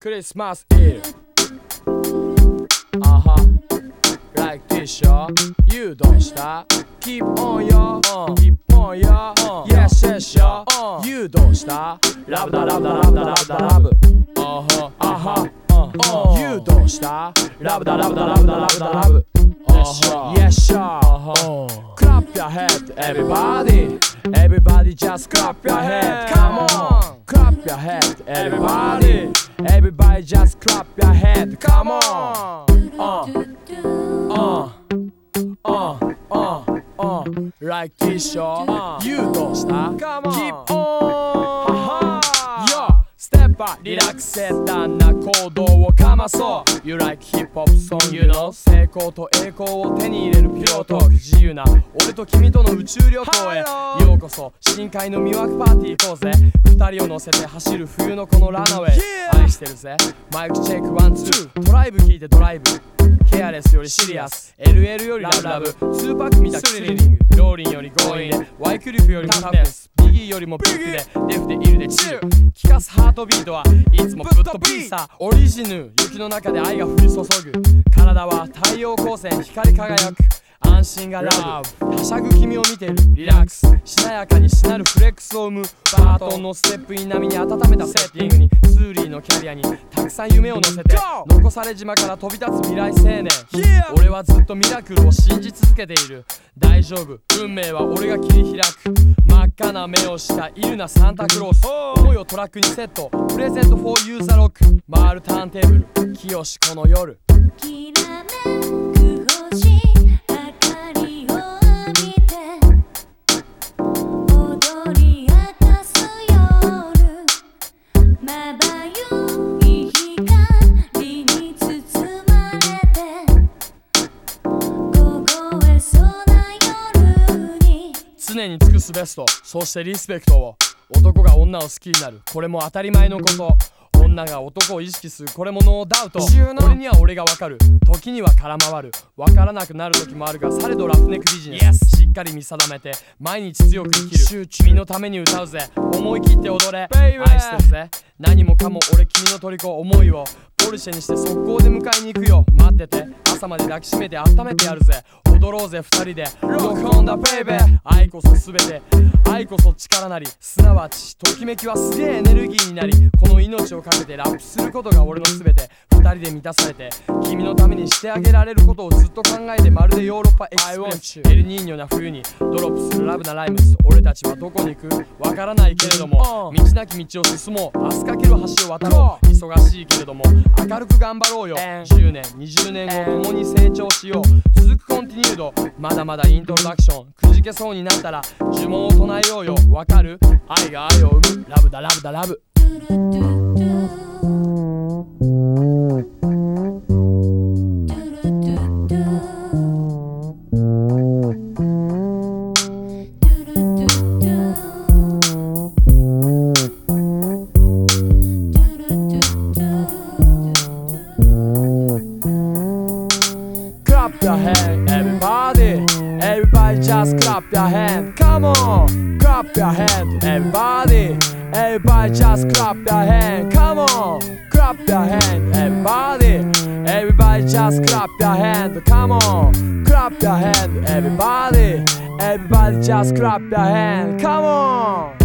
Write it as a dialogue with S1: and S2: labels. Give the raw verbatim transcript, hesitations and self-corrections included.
S1: Christmas Eve. Uh-huh. Like this, yo. You don't stop. Keep on, yo. Uh. Keep on, yo. Uh. Yes, yes, yo. Uh. You don't stop. Love da love da love da love da love. Uh-huh. Uh-huh. Uh. Uh. You don't stop. Love da love da love da love da love. Uh-huh. Yes, sir. Uh-huh. Clap your head, everybody. Everybody just clap your head. Come on. Clap your head, everybody. Everybody just clap your head. Come on. Uh. Uh. Uh. Uh. Uh. Like this, yo. Uh. You don't stop. Come on. Keep on. Yo. Step up. リラックス淡な行動をかまそう。You like hip hop song, you know. 成功と栄光を手に入れるピロートーク。自由な俺と君との宇宙旅行へようこそ。深海の魅惑パーティー行こうぜ。二人を乗せて走る冬のこのランナウェイ、yeah! 愛してるぜ。マイクチェックワンツー。ドライブ聞いてドライブ。ケアレスよりシリアス、 エルエル よりラブラブ、ツーパック見たスリリング、ローリンよりゴーインで、ワイクリフよりタフネス、ビギーよりもビッグで、デフでイルでチル、聞かすハートビートはいつもぶっとビーサー。オリジヌ雪の中で愛が降り注ぐ。体は太陽光線光り輝く。安心がラブ、はしゃぐ君を見てる。リラックス、しなやかにしなるフレックスを生む。バートンのステップイン並みに温めたセッティングに、ツーリーのキャリアにたくさん夢を乗せて、残され島から飛び立つ未来青年、yeah! 俺はずっとミラクルを信じ続けている。大丈夫、運命は俺が切り開く。真っ赤な目をしたイルなサンタクロース、思いをトラックにセット、プレゼントフォーユーザロック。回るターンテーブル、清しこの夜。
S2: きらめく星
S1: 常に尽くすベスト、そしてリスペクトを。男が女を好きになる、これも当たり前のこと。女が男を意識する、これもノーダウト。俺には俺がわかる、時には空回る。わからなくなる時もあるが、されどラフネックビジネス、しっかり見定めて毎日強く生きる。君のために歌うぜ、思い切って踊れ。愛してるぜ、何もかも俺君の虜。思いをポルシェにして速攻で迎えに行くよ。待ってて、朝まで抱きしめて温めてやるぜ。踊ろうぜ二人で Rock on the baby。 愛こそ全て、愛こそ力なり。すなわちときめきはすげえエネルギーになり、この命をかけてラップすることが俺の全て。二人で満たされて、君のためにしてあげられることをずっと考えて、まるでヨーロッパエクスプレス。エルニーニョな冬にドロップするラブなライムス。俺たちはどこに行くわからないけれども、道なき道を進もう。明日かける橋を渡ろう。忙しいけれども明るく頑張ろうよ。じゅうねんにじゅうねんご共に成長しよう。続くコンティニュード、まだまだイントロダクション。くじけそうになったら呪文を唱えようよ。わかる？愛が愛を生む。ラブだラブだラブ。Clap your hand, everybody. Everybody just clap your hand. Come on. Clap your hand, everybody. Everybody just clap your hand. Come on. Clap your hand, everybody. Everybody just clap your hand. Come on. Clap your hand, everybody. Everybody just clap your hand. Come on.